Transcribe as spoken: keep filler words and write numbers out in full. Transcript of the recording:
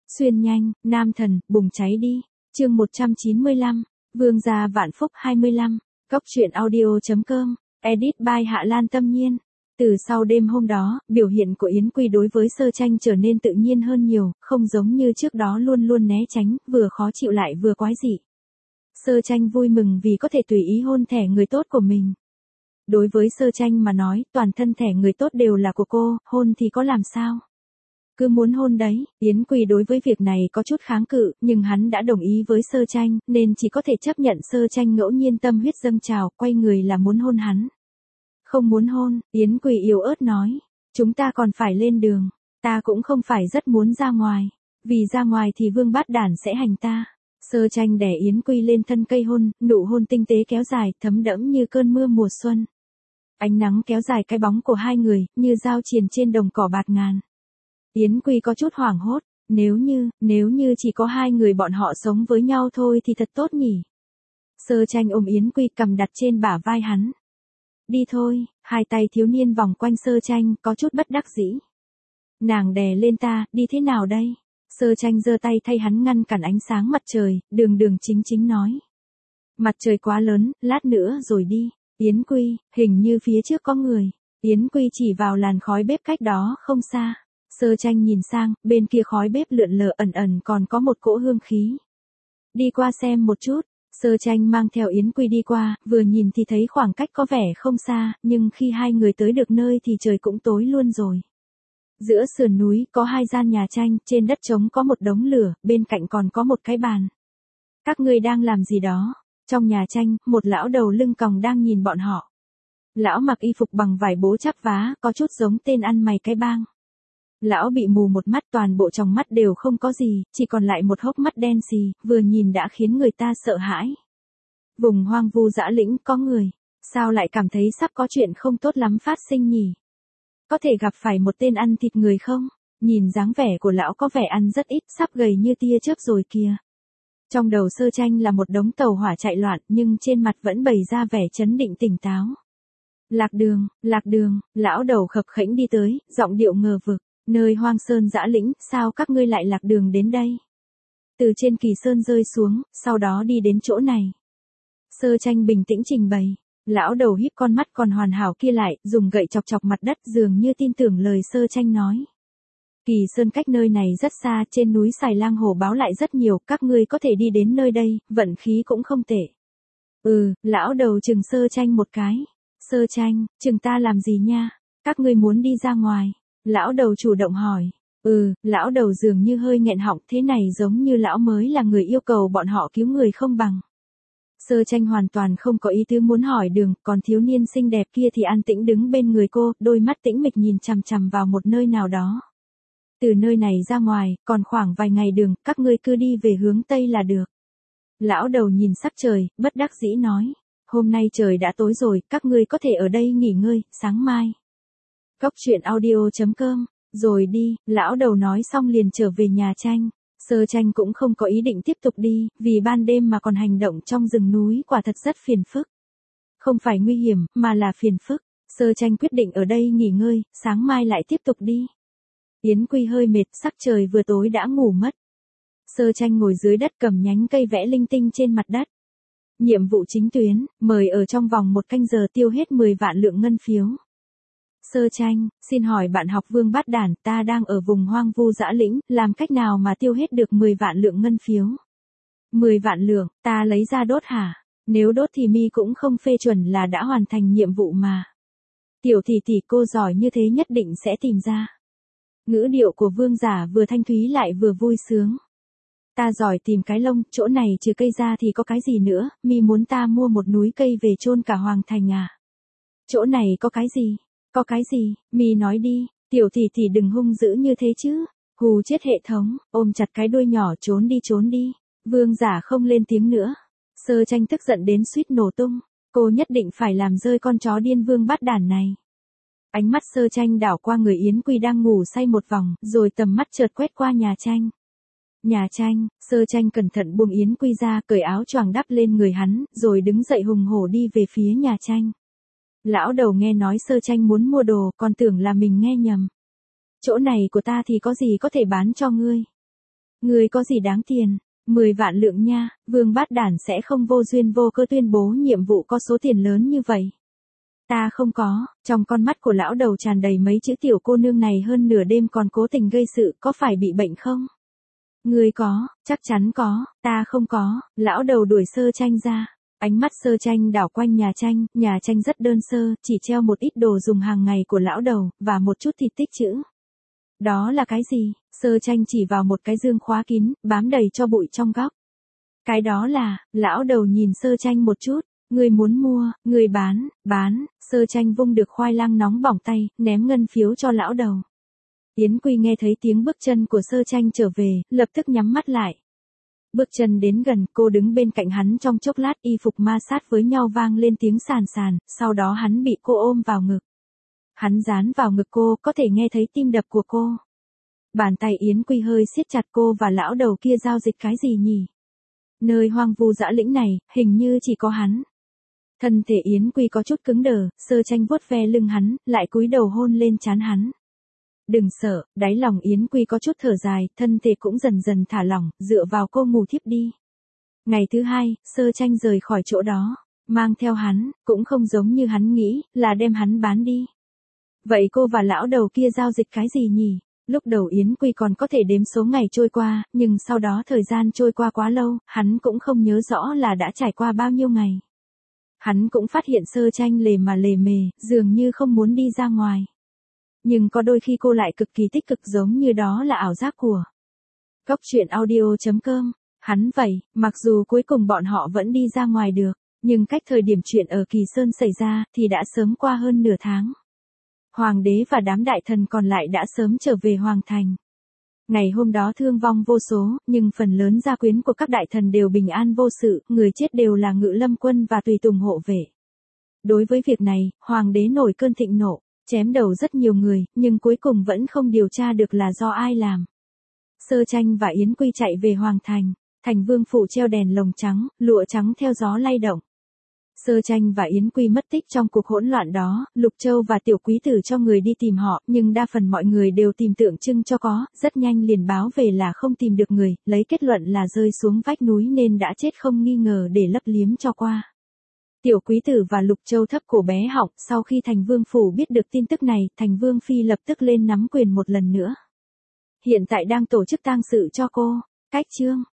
Xuyên nhanh, nam thần, bùng cháy đi. Chương một trăm chín mươi lăm, Vương gia vạn phúc hai mươi lăm, Cốc truyện audio.com, edit by Hạ Lan Tâm Nhiên. Từ sau đêm hôm đó, biểu hiện của Yến Quy đối với Sơ Tranh trở nên tự nhiên hơn nhiều, không giống như trước đó luôn luôn né tránh, vừa khó chịu lại vừa quái dị. Sơ Tranh vui mừng vì có thể tùy ý hôn thẻ người tốt của mình. Đối với Sơ Tranh mà nói, toàn thân thẻ người tốt đều là của cô, hôn thì có làm sao? Cứ muốn hôn đấy, Yến Quy đối với việc này có chút kháng cự, nhưng hắn đã đồng ý với Sơ Tranh, nên chỉ có thể chấp nhận Sơ Tranh ngẫu nhiên tâm huyết dâng trào, quay người là muốn hôn hắn. Không muốn hôn, Yến Quy yếu ớt nói, chúng ta còn phải lên đường, ta cũng không phải rất muốn ra ngoài, vì ra ngoài thì Vương Bát Đản sẽ hành ta. Sơ Tranh đè Yến Quy lên thân cây hôn, nụ hôn tinh tế kéo dài, thấm đẫm như cơn mưa mùa xuân. Ánh nắng kéo dài cái bóng của hai người, như dao chuyền trên đồng cỏ bạt ngàn. Yến Quy có chút hoảng hốt, nếu như, nếu như chỉ có hai người bọn họ sống với nhau thôi thì thật tốt nhỉ. Sơ Tranh ôm Yến Quy cầm đặt trên bả vai hắn. Đi thôi, hai tay thiếu niên vòng quanh Sơ Tranh, có chút bất đắc dĩ. Nàng đè lên ta, đi thế nào đây? Sơ Tranh giơ tay thay hắn ngăn cản ánh sáng mặt trời, đường đường chính chính nói. Mặt trời quá lớn, lát nữa rồi đi. Yến Quy, hình như phía trước có người. Yến Quy chỉ vào làn khói bếp cách đó không xa. Sơ Tranh nhìn sang, bên kia khói bếp lượn lờ ẩn ẩn còn có một cỗ hương khí. Đi qua xem một chút. Sơ Tranh mang theo Yến Quy đi qua, vừa nhìn thì thấy khoảng cách có vẻ không xa, nhưng khi hai người tới được nơi thì trời cũng tối luôn rồi. Giữa sườn núi có hai gian nhà tranh, trên đất trống có một đống lửa, bên cạnh còn có một cái bàn. Các ngươi đang làm gì đó? Trong nhà tranh, một lão đầu lưng còng đang nhìn bọn họ. Lão mặc y phục bằng vải bố chắp vá, có chút giống tên ăn mày cái bang. Lão bị mù một mắt, toàn bộ trong mắt đều không có gì, chỉ còn lại một hốc mắt đen xì, vừa nhìn đã khiến người ta sợ hãi. Vùng hoang vu dã lĩnh có người, sao lại cảm thấy sắp có chuyện không tốt lắm phát sinh nhỉ? Có thể gặp phải một tên ăn thịt người không? Nhìn dáng vẻ của lão có vẻ ăn rất ít, sắp gầy như tia chớp rồi kìa. Trong đầu Sơ Tranh là một đống tàu hỏa chạy loạn, nhưng trên mặt vẫn bày ra vẻ trấn định tỉnh táo. Lạc đường, lạc đường, lão đầu khập khễnh đi tới, giọng điệu ngờ vực. Nơi hoang sơn dã lĩnh, sao các ngươi lại lạc đường đến đây? Từ trên kỳ sơn rơi xuống, sau đó đi đến chỗ này. Sơ Tranh bình tĩnh trình bày. Lão đầu híp con mắt còn hoàn hảo kia lại, dùng gậy chọc chọc mặt đất dường như tin tưởng lời Sơ Tranh nói. Kỳ sơn cách nơi này rất xa, trên núi Xài Lang Hổ báo lại rất nhiều, các ngươi có thể đi đến nơi đây, vận khí cũng không tệ. Ừ, lão đầu chừng Sơ Tranh một cái. Sơ Tranh, chừng ta làm gì nha? Các ngươi muốn đi ra ngoài. Lão đầu chủ động hỏi. Ừ, lão đầu dường như hơi nghẹn họng, thế này giống như lão mới là người yêu cầu bọn họ cứu người không bằng. Sơ Tranh hoàn toàn không có ý tứ muốn hỏi đường, còn thiếu niên xinh đẹp kia thì an tĩnh đứng bên người cô, đôi mắt tĩnh mịch nhìn chằm chằm vào một nơi nào đó. Từ nơi này ra ngoài, còn khoảng vài ngày đường, các ngươi cứ đi về hướng Tây là được. Lão đầu nhìn sắc trời, bất đắc dĩ nói. Hôm nay trời đã tối rồi, các ngươi có thể ở đây nghỉ ngơi, sáng mai. Cốc truyện audio.com, rồi đi, lão đầu nói xong liền trở về nhà tranh. Sơ Tranh cũng không có ý định tiếp tục đi, vì ban đêm mà còn hành động trong rừng núi quả thật rất phiền phức. Không phải nguy hiểm, mà là phiền phức. Sơ Tranh quyết định ở đây nghỉ ngơi, sáng mai lại tiếp tục đi. Yến Quy hơi mệt, sắc trời vừa tối đã ngủ mất. Sơ Tranh ngồi dưới đất cầm nhánh cây vẽ linh tinh trên mặt đất. Nhiệm vụ chính tuyến, mời ở trong vòng một canh giờ tiêu hết mười vạn lượng ngân phiếu. Sơ Tranh, xin hỏi bạn học Vương Bát Đản, ta đang ở vùng hoang vu dã lĩnh, làm cách nào mà tiêu hết được mười vạn lượng ngân phiếu? mười vạn lượng, ta lấy ra đốt hả? Nếu đốt thì mi cũng không phê chuẩn là đã hoàn thành nhiệm vụ mà. Tiểu tỷ tỷ cô giỏi như thế nhất định sẽ tìm ra. Ngữ điệu của vương giả vừa thanh thúy lại vừa vui sướng. Ta giỏi tìm cái lông, chỗ này trừ cây ra thì có cái gì nữa, mi muốn ta mua một núi cây về chôn cả hoàng thành à? Chỗ này có cái gì? Có cái gì, mi nói đi, tiểu tỷ tỷ đừng hung dữ như thế chứ. Hù chết hệ thống, ôm chặt cái đuôi nhỏ trốn đi trốn đi. Vương giả không lên tiếng nữa. Sơ Tranh tức giận đến suýt nổ tung. Cô nhất định phải làm rơi con chó điên Vương Bát Đản này. Ánh mắt Sơ Tranh đảo qua người Yến Quy đang ngủ say một vòng, rồi tầm mắt chợt quét qua nhà tranh. Nhà tranh, Sơ Tranh cẩn thận buông Yến Quy ra, cởi áo choàng đắp lên người hắn, rồi đứng dậy hùng hổ đi về phía nhà tranh. Lão đầu nghe nói Sơ Tranh muốn mua đồ, còn tưởng là mình nghe nhầm. Chỗ này của ta thì có gì có thể bán cho ngươi. Người có gì đáng tiền? Mười vạn lượng nha, Vương Bát Đản sẽ không vô duyên vô cớ tuyên bố nhiệm vụ có số tiền lớn như vậy. Ta không có, trong con mắt của lão đầu tràn đầy mấy chữ tiểu cô nương này hơn nửa đêm còn cố tình gây sự, có phải bị bệnh không? Người có, chắc chắn có, ta không có, lão đầu đuổi Sơ Tranh ra. Ánh mắt Sơ Tranh đảo quanh nhà tranh, nhà tranh rất đơn sơ, chỉ treo một ít đồ dùng hàng ngày của lão đầu, và một chút thịt tích trữ. Đó là cái gì? Sơ Tranh chỉ vào một cái dương khóa kín, bám đầy cho bụi trong góc. Cái đó là, lão đầu nhìn Sơ Tranh một chút, người muốn mua, người bán, bán, Sơ Tranh vung được khoai lang nóng bỏng tay, ném ngân phiếu cho lão đầu. Yến Quy nghe thấy tiếng bước chân của Sơ Tranh trở về, lập tức nhắm mắt lại. Bước chân đến gần, cô đứng bên cạnh hắn trong chốc lát, y phục ma sát với nhau vang lên tiếng sàn sàn, sau đó hắn bị cô ôm vào ngực. Hắn dán vào ngực cô, có thể nghe thấy tim đập của cô. Bàn tay Yến Quy hơi siết chặt cô và lão đầu kia giao dịch cái gì nhỉ? Nơi hoang vu dã lĩnh này, hình như chỉ có hắn. Thân thể Yến Quy có chút cứng đờ, Sơ Tranh vuốt ve lưng hắn, lại cúi đầu hôn lên trán hắn. Đừng sợ, đáy lòng Yến Quy có chút thở dài, thân thể cũng dần dần thả lỏng, dựa vào cô ngủ thiếp đi. Ngày thứ hai, Sơ Tranh rời khỏi chỗ đó, mang theo hắn, cũng không giống như hắn nghĩ, là đem hắn bán đi. Vậy cô và lão đầu kia giao dịch cái gì nhỉ? Lúc đầu Yến Quy còn có thể đếm số ngày trôi qua, nhưng sau đó thời gian trôi qua quá lâu, hắn cũng không nhớ rõ là đã trải qua bao nhiêu ngày. Hắn cũng phát hiện Sơ Tranh lề mà lề mề, dường như không muốn đi ra ngoài. Nhưng có đôi khi cô lại cực kỳ tích cực, giống như đó là ảo giác của Cốc truyện audio chấm com. Hắn vậy, mặc dù cuối cùng bọn họ vẫn đi ra ngoài được, nhưng cách thời điểm chuyện ở Kỳ Sơn xảy ra thì đã sớm qua hơn nửa tháng. Hoàng đế và đám đại thần còn lại đã sớm trở về Hoàng thành. Ngày hôm đó thương vong vô số, nhưng phần lớn gia quyến của các đại thần đều bình an vô sự, người chết đều là Ngự Lâm quân và tùy tùng hộ vệ. Đối với việc này, Hoàng đế nổi cơn thịnh nộ, chém đầu rất nhiều người, nhưng cuối cùng vẫn không điều tra được là do ai làm. Sơ Tranh và Yến Quy chạy về Hoàng thành, thành vương phủ treo đèn lồng trắng, lụa trắng theo gió lay động. Sơ Tranh và Yến Quy mất tích trong cuộc hỗn loạn đó, Lục Châu và Tiểu Quý Tử cho người đi tìm họ, nhưng đa phần mọi người đều tìm tượng trưng cho có, rất nhanh liền báo về là không tìm được người, lấy kết luận là rơi xuống vách núi nên đã chết không nghi ngờ để lấp liếm cho qua. Tiểu Quý Tử và Lục Châu thấp cổ bé họng, sau khi thành vương phủ biết được tin tức này, thành vương phi lập tức lên nắm quyền một lần nữa. Hiện tại đang tổ chức tang sự cho cô. Cách chương